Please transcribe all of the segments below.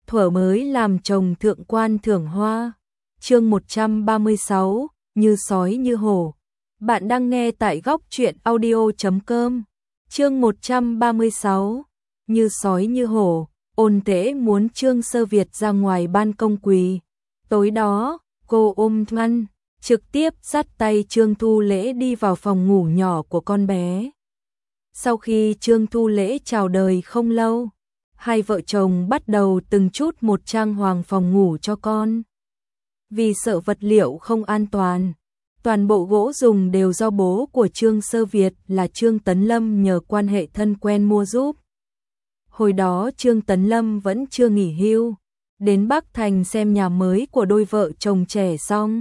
thuở mới làm chồng thượng quan thưởng hoa. Chương 136, như sói như hổ. Bạn đang nghe tại góc truyện audio.com. Chương 136, như sói như hổ. Ôn Tế muốn Trương Sơ Việt ra ngoài ban công quỳ. Tối đó, cô ôm Ngăn, trực tiếp dắt tay Trương Thu Lễ đi vào phòng ngủ nhỏ của con bé. Sau khi Trương Thu Lễ chào đời không lâu, hai vợ chồng bắt đầu từng chút một trang hoàng phòng ngủ cho con. Vì sợ vật liệu không an toàn, toàn bộ gỗ dùng đều do bố của Trương Sơ Việt là Trương Tấn Lâm nhờ quan hệ thân quen mua giúp. Hồi đó Trương Tấn Lâm vẫn chưa nghỉ hưu, đến Bắc Thành xem nhà mới của đôi vợ chồng trẻ xong.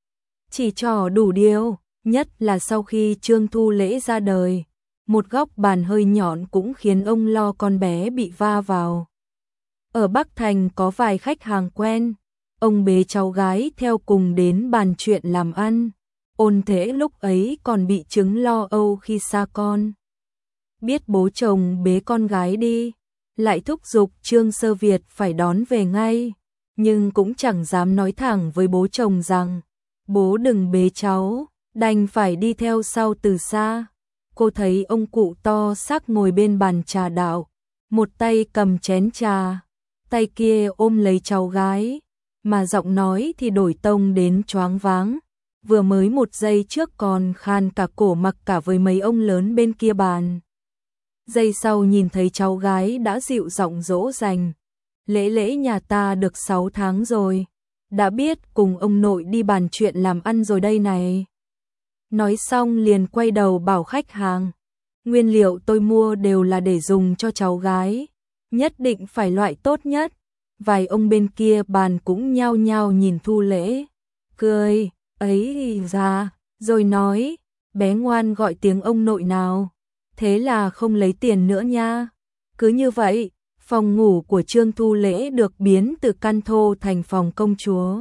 Chỉ trò đủ điều, nhất là sau khi Trương Thu Lễ ra đời, một góc bàn hơi nhọn cũng khiến ông lo con bé bị va vào. Ở Bắc Thành có vài khách hàng quen, ông bế cháu gái theo cùng đến bàn chuyện làm ăn. Ôn Thế lúc ấy còn bị chứng lo âu khi xa con. Biết bố chồng bế con gái đi, lại thúc giục Trương Sơ Việt phải đón về ngay, nhưng cũng chẳng dám nói thẳng với bố chồng rằng bố đừng bế cháu, đành phải đi theo sau từ xa. Cô thấy ông cụ to xác ngồi bên bàn trà đạo, một tay cầm chén trà, tay kia ôm lấy cháu gái, mà giọng nói thì đổi tông đến choáng váng. Vừa mới một giây trước còn khan cả cổ mặc cả với mấy ông lớn bên kia bàn. Giây sau nhìn thấy cháu gái đã dịu giọng dỗ dành. Lễ Lễ nhà ta được 6 tháng rồi, đã biết cùng ông nội đi bàn chuyện làm ăn rồi đây này. Nói xong liền quay đầu bảo khách hàng, nguyên liệu tôi mua đều là để dùng cho cháu gái, nhất định phải loại tốt nhất. Vài ông bên kia bàn cũng nhao nhao nhìn Thu Lễ, cười, ấy ra, rồi nói, bé ngoan gọi tiếng ông nội nào, thế là không lấy tiền nữa nha. Cứ như vậy, phòng ngủ của Trương Thu Lễ được biến từ căn thô thành phòng công chúa.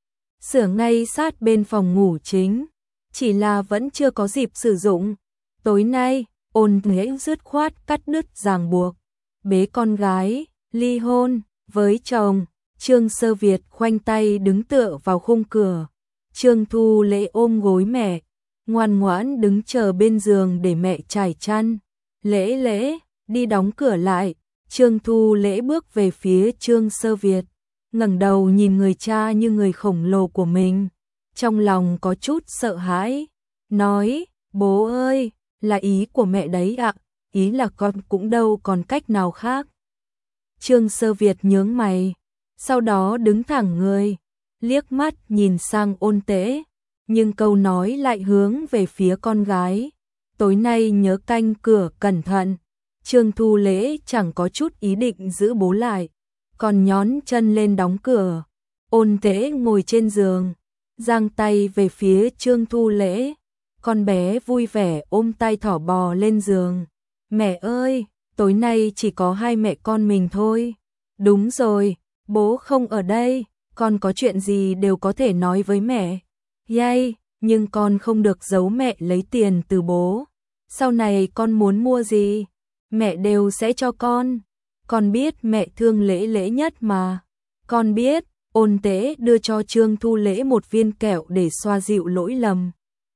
Sửa ngay sát bên phòng ngủ chính, chỉ là vẫn chưa có dịp sử dụng. Tối nay, Ôn Thế dứt khoát cắt đứt ràng buộc, bế con gái, ly hôn với chồng. Trương Sơ Việt khoanh tay đứng tựa vào khung cửa. Trương Thu Lễ ôm gối mẹ, ngoan ngoãn đứng chờ bên giường để mẹ trải chăn. Lễ Lễ, đi đóng cửa lại. Trương Thu Lễ bước về phía Trương Sơ Việt, ngẩng đầu nhìn người cha như người khổng lồ của mình, trong lòng có chút sợ hãi, nói, bố ơi, là ý của mẹ đấy ạ, ý là con cũng đâu còn cách nào khác. Trương Sơ Việt nhướng mày, sau đó đứng thẳng người, liếc mắt nhìn sang Ôn Tế, nhưng câu nói lại hướng về phía con gái. Tối nay nhớ canh cửa cẩn thận. Trương Thu Lễ chẳng có chút ý định giữ bố lại, còn nhón chân lên đóng cửa. Ôn Tế ngồi trên giường, giang tay về phía Trương Thu Lễ. Con bé vui vẻ ôm tay thỏ bò lên giường. Mẹ ơi, tối nay chỉ có hai mẹ con mình thôi. Đúng rồi, bố không ở đây, con có chuyện gì đều có thể nói với mẹ. Yay, nhưng con không được giấu mẹ lấy tiền từ bố. Sau này con muốn mua gì, mẹ đều sẽ cho con. Con biết mẹ thương Lễ Lễ nhất mà. Con biết. Ôn Tế đưa cho Trương Thu Lễ một viên kẹo để xoa dịu lỗi lầm.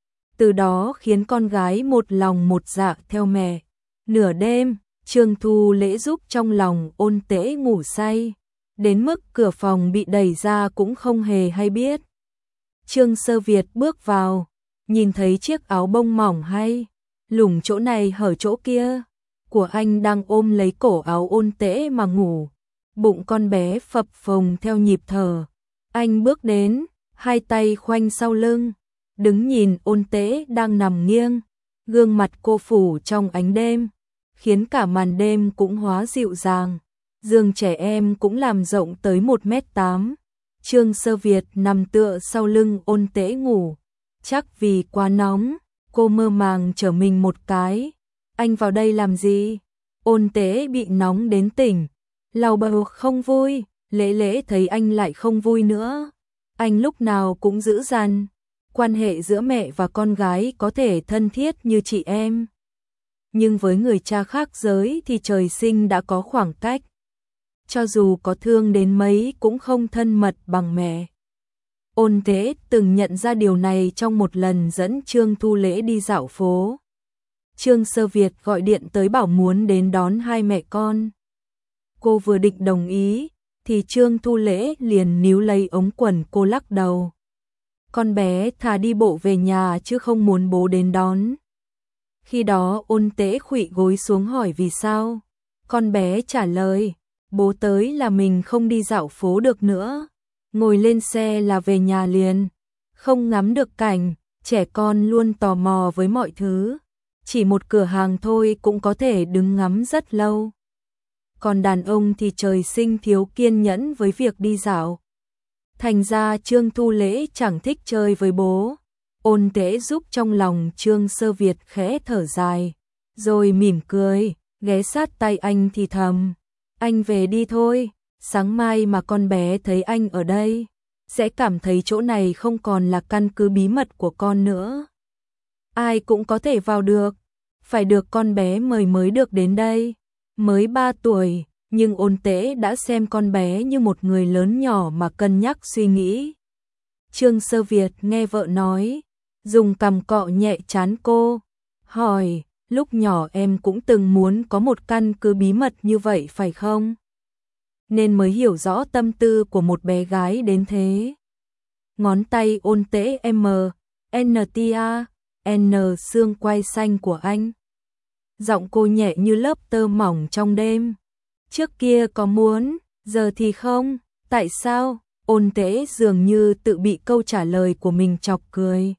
Từ đó khiến con gái một lòng một dạ theo mẹ. Nửa đêm, Trương Thu Lễ giúp trong lòng Ôn Tế ngủ say, đến mức cửa phòng bị đẩy ra cũng không hề hay biết. Trương Sơ Việt bước vào, nhìn thấy chiếc áo bông mỏng hay, lủng chỗ này hở chỗ kia, của anh đang ôm lấy cổ áo Ôn Tế mà ngủ. Bụng con bé phập phồng theo nhịp thở. Anh bước đến, hai tay khoanh sau lưng, đứng nhìn Ôn Tế đang nằm nghiêng, gương mặt cô phủ trong ánh đêm, khiến cả màn đêm cũng hóa dịu dàng. Giường trẻ em cũng làm rộng tới 1m8. Trương Sơ Việt nằm tựa sau lưng Ôn Tế ngủ. Chắc vì quá nóng, cô mơ màng trở mình một cái. Anh vào đây làm gì? Ôn Tế bị nóng đến tỉnh, lầu bầu không vui. Lễ Lễ thấy anh lại không vui nữa. Anh lúc nào cũng giữ dằn. Quan hệ giữa mẹ và con gái có thể thân thiết như chị em, nhưng với người cha khác giới thì trời sinh đã có khoảng cách. cho dù có thương đến mấy cũng không thân mật bằng mẹ. Ôn Tế từng nhận ra điều này trong một lần dẫn Trương Thu Lễ đi dạo phố. Trương Sơ Việt gọi điện tới bảo muốn đến đón hai mẹ con. Cô vừa định đồng ý, thì Trương Thu Lễ liền níu lấy ống quần cô lắc đầu. Con bé thà đi bộ về nhà chứ không muốn bố đến đón. Khi đó Ôn Tế khuỵu gối xuống hỏi vì sao. Con bé trả lời, bố tới là mình không đi dạo phố được nữa. Ngồi lên xe là về nhà liền, không ngắm được cảnh, trẻ con luôn tò mò với mọi thứ. Chỉ một cửa hàng thôi cũng có thể đứng ngắm rất lâu. Còn đàn ông thì trời sinh thiếu kiên nhẫn với việc đi dạo. Thành ra Trương Thu Lễ chẳng thích chơi với bố. Ôn Tế giúp trong lòng Trương Sơ Việt khẽ thở dài, rồi mỉm cười, ghé sát tay anh thì thầm. Anh về đi thôi, sáng mai mà con bé thấy anh ở đây, sẽ cảm thấy chỗ này không còn là căn cứ bí mật của con nữa. Ai cũng có thể vào được, phải được con bé mời mới được đến đây. Mới 3 tuổi, nhưng Ôn Tế đã xem con bé như một người lớn nhỏ mà cân nhắc suy nghĩ. Trương Sơ Việt nghe vợ nói, dùng cằm cọ nhẹ trán cô, hỏi, lúc nhỏ em cũng từng muốn có một căn cứ bí mật như vậy phải không? Nên mới hiểu rõ tâm tư của một bé gái đến thế. Ngón tay Ôn Tế NTA, N xương quai xanh của anh. Giọng cô nhẹ như lớp tơ mỏng trong đêm. Trước kia có muốn, giờ thì không, tại sao? Ôn Tế dường như tự bị câu trả lời của mình chọc cười.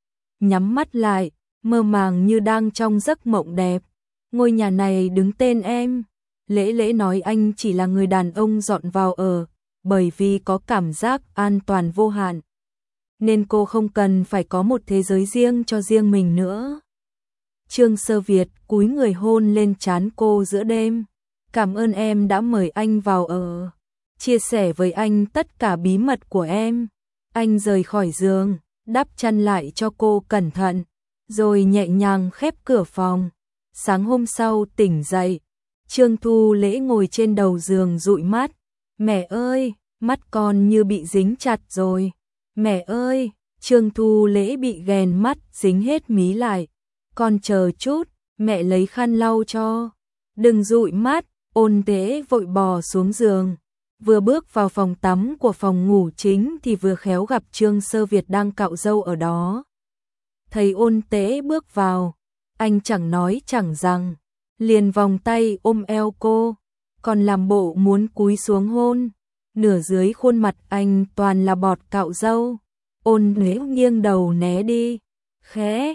Nhắm mắt lại, mơ màng như đang trong giấc mộng đẹp. Ngôi nhà này đứng tên em. Lễ Lễ nói anh chỉ là người đàn ông dọn vào ở, bởi vì có cảm giác an toàn vô hạn. Nên cô không cần phải có một thế giới riêng cho riêng mình nữa. Trương Sơ Việt cúi người hôn lên trán cô giữa đêm. Cảm ơn em đã mời anh vào ở, chia sẻ với anh tất cả bí mật của em. Anh rời khỏi giường, đắp chăn lại cho cô cẩn thận, rồi nhẹ nhàng khép cửa phòng. Sáng hôm sau tỉnh dậy, Trương Thu Lễ ngồi trên đầu giường dụi mắt. Mẹ ơi, mắt con như bị dính chặt rồi. Mẹ ơi, Trương Thu Lễ bị ghèn mắt dính hết mí lại. Con chờ chút, mẹ lấy khăn lau cho. Đừng dụi mắt. Ôn Tế vội bò xuống giường. Vừa bước vào phòng tắm của phòng ngủ chính thì vừa khéo gặp Trương Sơ Việt đang cạo râu ở đó. Thấy Ôn Tế bước vào, anh chẳng nói chẳng rằng, liền vòng tay ôm eo cô, còn làm bộ muốn cúi xuống hôn. Nửa dưới khuôn mặt anh toàn là bọt cạo râu. Ôn Tế nghiêng đầu né đi. Khẽ,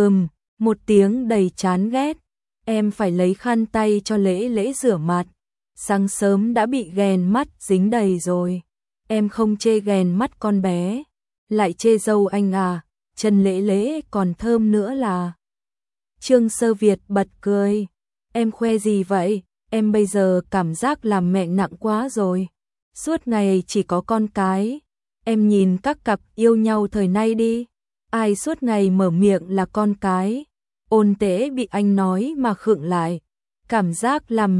một tiếng đầy chán ghét. Em phải lấy khăn tay cho Lễ Lễ rửa mặt. Sáng sớm đã bị ghèn mắt dính đầy rồi. Em không chê ghèn mắt con bé, lại chê râu anh à, chân Lễ Lễ còn thơm nữa là. Trương Sơ Việt bật cười. Em khoe gì vậy? Em bây giờ cảm giác làm mẹ nặng quá rồi. Suốt ngày chỉ có con cái. Em nhìn các cặp yêu nhau thời nay đi. Ai suốt ngày mở miệng là con cái. Ôn Tế bị anh nói mà khựng lại. Cảm giác làm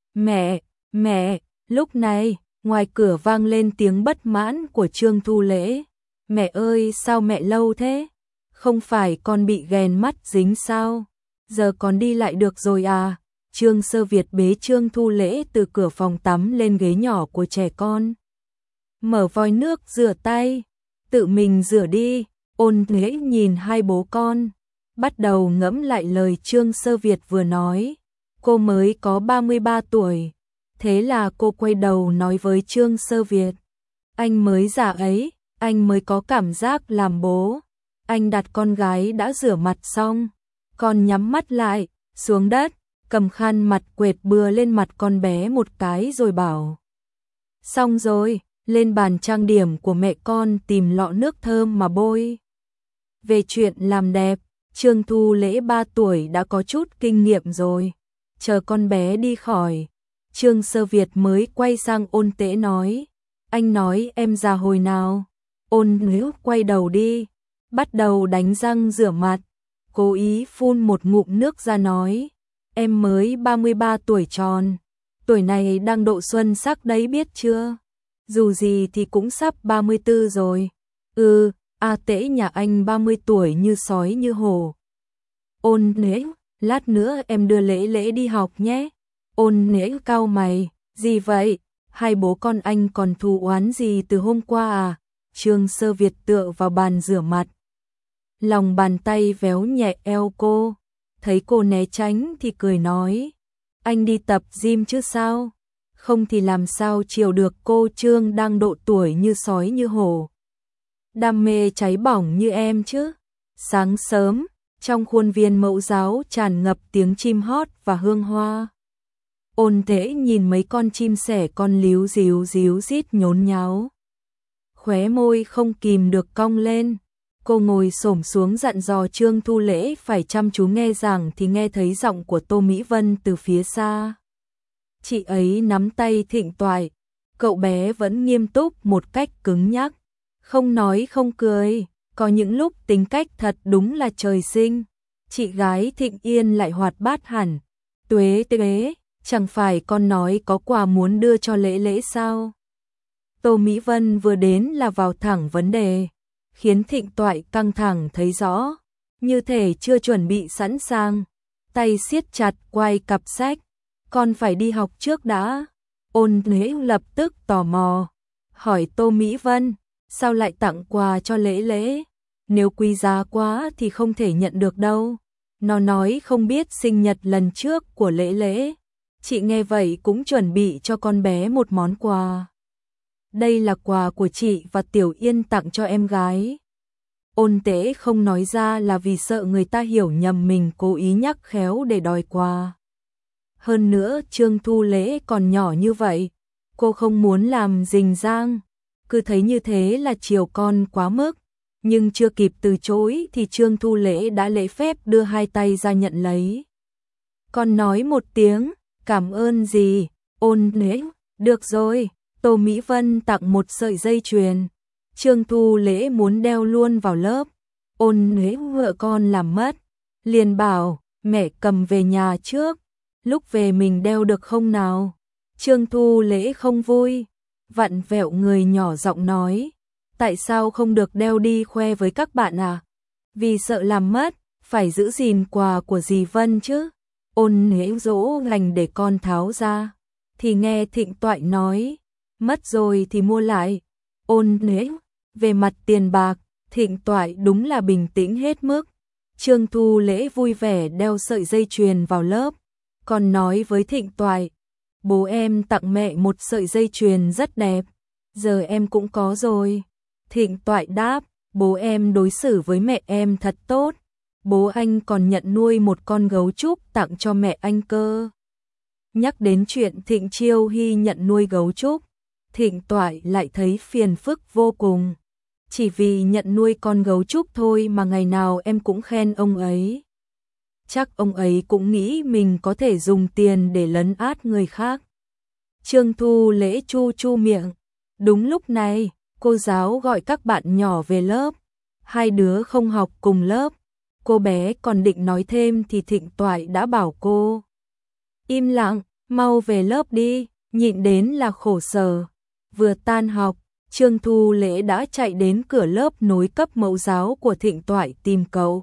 mẹ. Lúc này, ngoài cửa vang lên tiếng bất mãn của Trương Thu Lễ. Mẹ ơi, sao mẹ lâu thế? Không phải con bị ghèn mắt dính sao? Giờ con đi lại được rồi à? Trương Sơ Việt bế Trương Thu Lễ từ cửa phòng tắm lên ghế nhỏ của trẻ con. Mở vòi nước rửa tay. Tự mình rửa đi. Ôn Tế nhìn hai bố con, bắt đầu ngẫm lại lời Trương Sơ Việt vừa nói. Cô mới có 33 tuổi. Thế là cô quay đầu nói với Trương Sơ Việt. Anh mới già ấy, anh mới có cảm giác làm bố. Anh đặt con gái đã rửa mặt xong, còn nhắm mắt lại, xuống đất, cầm khăn mặt quệt bừa lên mặt con bé một cái rồi bảo. Xong rồi, lên bàn trang điểm của mẹ con tìm lọ nước thơm mà bôi. Về chuyện làm đẹp, Trương Thu Lễ 3 tuổi đã có chút kinh nghiệm rồi. Chờ con bé đi khỏi, Trương Sơ Việt mới quay sang Ôn Tế nói. Anh nói em già hồi nào? Ôn Tế quay đầu đi, bắt đầu đánh răng rửa mặt, cố ý phun một ngụm nước ra nói. Em mới 33 tuổi tròn. tuổi này đang độ xuân sắc đấy biết chưa? Dù gì thì cũng sắp 34 rồi. Tễ nhà anh 30 tuổi như sói như hổ. Ôn Nễ, lát nữa em đưa Lễ Lễ đi học nhé. Ôn Nễ cau mày, gì vậy? Hai bố con anh còn thù oán gì từ hôm qua à? Trương Sơ Việt tựa vào bàn rửa mặt. Lòng bàn tay véo nhẹ eo cô. Thấy cô né tránh thì cười nói. Anh đi tập gym chứ sao? Không thì làm sao chiều được cô Trương đang độ tuổi như sói như hổ. Đam mê cháy bỏng như em chứ. Sáng sớm, trong khuôn viên mẫu giáo tràn ngập tiếng chim hót và hương hoa. Ôn Thế nhìn mấy con chim sẻ con líu díu rít nhốn nháo. Khóe môi không kìm được cong lên. Cô ngồi xổm xuống dặn dò Trương Thu Lễ phải chăm chú nghe giảng thì nghe thấy giọng của Tô Mỹ Vân từ phía xa. Chị ấy nắm tay Thịnh Toại, cậu bé vẫn nghiêm túc một cách cứng nhắc, không nói không cười, có những lúc tính cách thật đúng là trời sinh. Chị gái Thịnh Yên lại hoạt bát hẳn. Tuế, chẳng phải con nói có quà muốn đưa cho Lễ Lễ sao? Tô Mỹ Vân vừa đến là vào thẳng vấn đề, khiến Thịnh Toại căng thẳng thấy rõ, như thể chưa chuẩn bị sẵn sàng, tay siết chặt quay cặp sách, con phải đi học trước đã. Ôn Nễ lập tức tò mò, hỏi Tô Mỹ Vân, sao lại tặng quà cho Lễ Lễ? Nếu quý giá quá thì không thể nhận được đâu. Nó nói không biết sinh nhật lần trước của Lễ Lễ. Chị nghe vậy cũng chuẩn bị cho con bé một món quà. Đây là quà của chị và Tiểu Yên tặng cho em gái. Ôn Tế không nói ra là vì sợ người ta hiểu nhầm mình cố ý nhắc khéo để đòi quà. Hơn nữa Trương Thu Lễ còn nhỏ như vậy, cô không muốn làm rình rang, cứ thấy như thế là chiều con quá mức. Nhưng chưa kịp từ chối thì Trương Thu Lễ đã lễ phép đưa hai tay ra nhận lấy. Con nói một tiếng, cảm ơn gì? Ôn Nễ, được rồi. Tô Mỹ Vân tặng một sợi dây chuyền. Trương Thu Lễ muốn đeo luôn vào lớp. Ôn Nễ vợ con làm mất, liền bảo mẹ cầm về nhà trước, lúc về mình đeo được không nào? Trương Thu Lễ không vui, vặn vẹo người nhỏ giọng nói, tại sao không được đeo đi khoe với các bạn à? Vì sợ làm mất, phải giữ gìn quà của dì Vân chứ. Ôn Nễ dỗ lành để con tháo ra, thì nghe Thịnh Toại nói, mất rồi thì mua lại. Ôn Nễ, về mặt tiền bạc, Thịnh Toại đúng là bình tĩnh hết mức. Trương Thu Lễ vui vẻ đeo sợi dây chuyền vào lớp, còn nói với Thịnh Toại, bố em tặng mẹ một sợi dây chuyền rất đẹp, giờ em cũng có rồi. Thịnh Toại đáp, bố em đối xử với mẹ em thật tốt, bố anh còn nhận nuôi một con gấu trúc tặng cho mẹ anh cơ. Nhắc đến chuyện Thịnh Chiêu Hy nhận nuôi gấu trúc, Thịnh Toại lại thấy phiền phức vô cùng. Chỉ vì nhận nuôi con gấu trúc thôi mà ngày nào em cũng khen ông ấy. Chắc ông ấy cũng nghĩ mình có thể dùng tiền để lấn át người khác. Trương Thu Lễ chu chu miệng. Đúng lúc này, cô giáo gọi các bạn nhỏ về lớp. Hai đứa không học cùng lớp. Cô bé còn định nói thêm thì Thịnh Toại đã bảo cô. Im lặng, mau về lớp đi, nhịn đến là khổ sở. Vừa tan học, Trương Thu Lễ đã chạy đến cửa lớp nối cấp mẫu giáo của Thịnh Toại tìm cậu.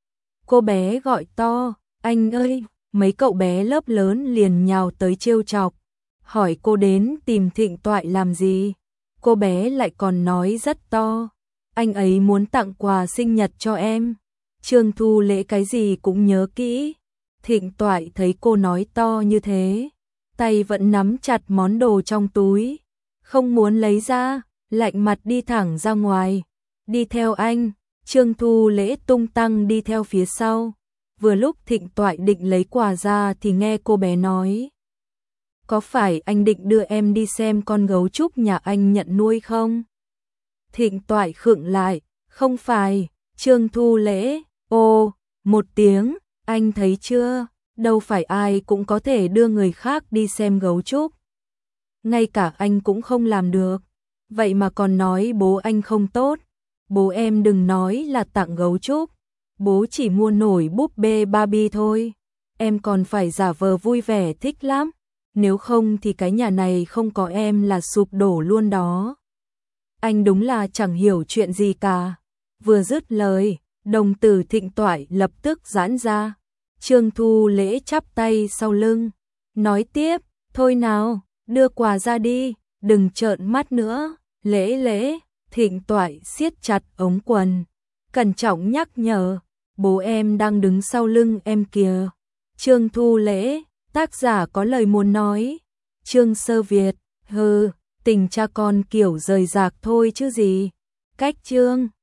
Cô bé gọi to, anh ơi, mấy cậu bé lớp lớn liền nhào tới trêu chọc, hỏi cô đến tìm Thịnh Toại làm gì. Cô bé lại còn nói rất to, anh ấy muốn tặng quà sinh nhật cho em. Trương Thu Lễ cái gì cũng nhớ kỹ. Thịnh Toại thấy cô nói to như thế, tay vẫn nắm chặt món đồ trong túi, không muốn lấy ra, lạnh mặt đi thẳng ra ngoài. Đi theo anh. Trương Thu Lễ tung tăng đi theo phía sau. Vừa lúc Thịnh Toại định lấy quà ra thì nghe cô bé nói, có phải anh định đưa em đi xem con gấu trúc nhà anh nhận nuôi không? Thịnh Toại khựng lại, không phải. Trương Thu Lễ, ô, một tiếng, anh thấy chưa, đâu phải ai cũng có thể đưa người khác đi xem gấu trúc. Ngay cả anh cũng không làm được, vậy mà còn nói bố anh không tốt. Bố em đừng nói là tặng gấu trúc, bố chỉ mua nổi búp bê Barbie thôi, em còn phải giả vờ vui vẻ thích lắm. nếu không thì cái nhà này không có em là sụp đổ luôn đó. Anh đúng là chẳng hiểu chuyện gì cả. Vừa dứt lời, đồng tử Thịnh Toại lập tức giãn ra. Trương Thu Lễ chắp tay sau lưng, nói tiếp, thôi nào, đưa quà ra đi, đừng trợn mắt nữa. Lễ, Thịnh Toại siết chặt ống quần, cẩn trọng nhắc nhở, bố em đang đứng sau lưng em kìa. Trương Thu Lễ, tác giả có lời muốn nói. Trương Sơ Việt, tình cha con kiểu rời rạc thôi chứ gì. Cách chương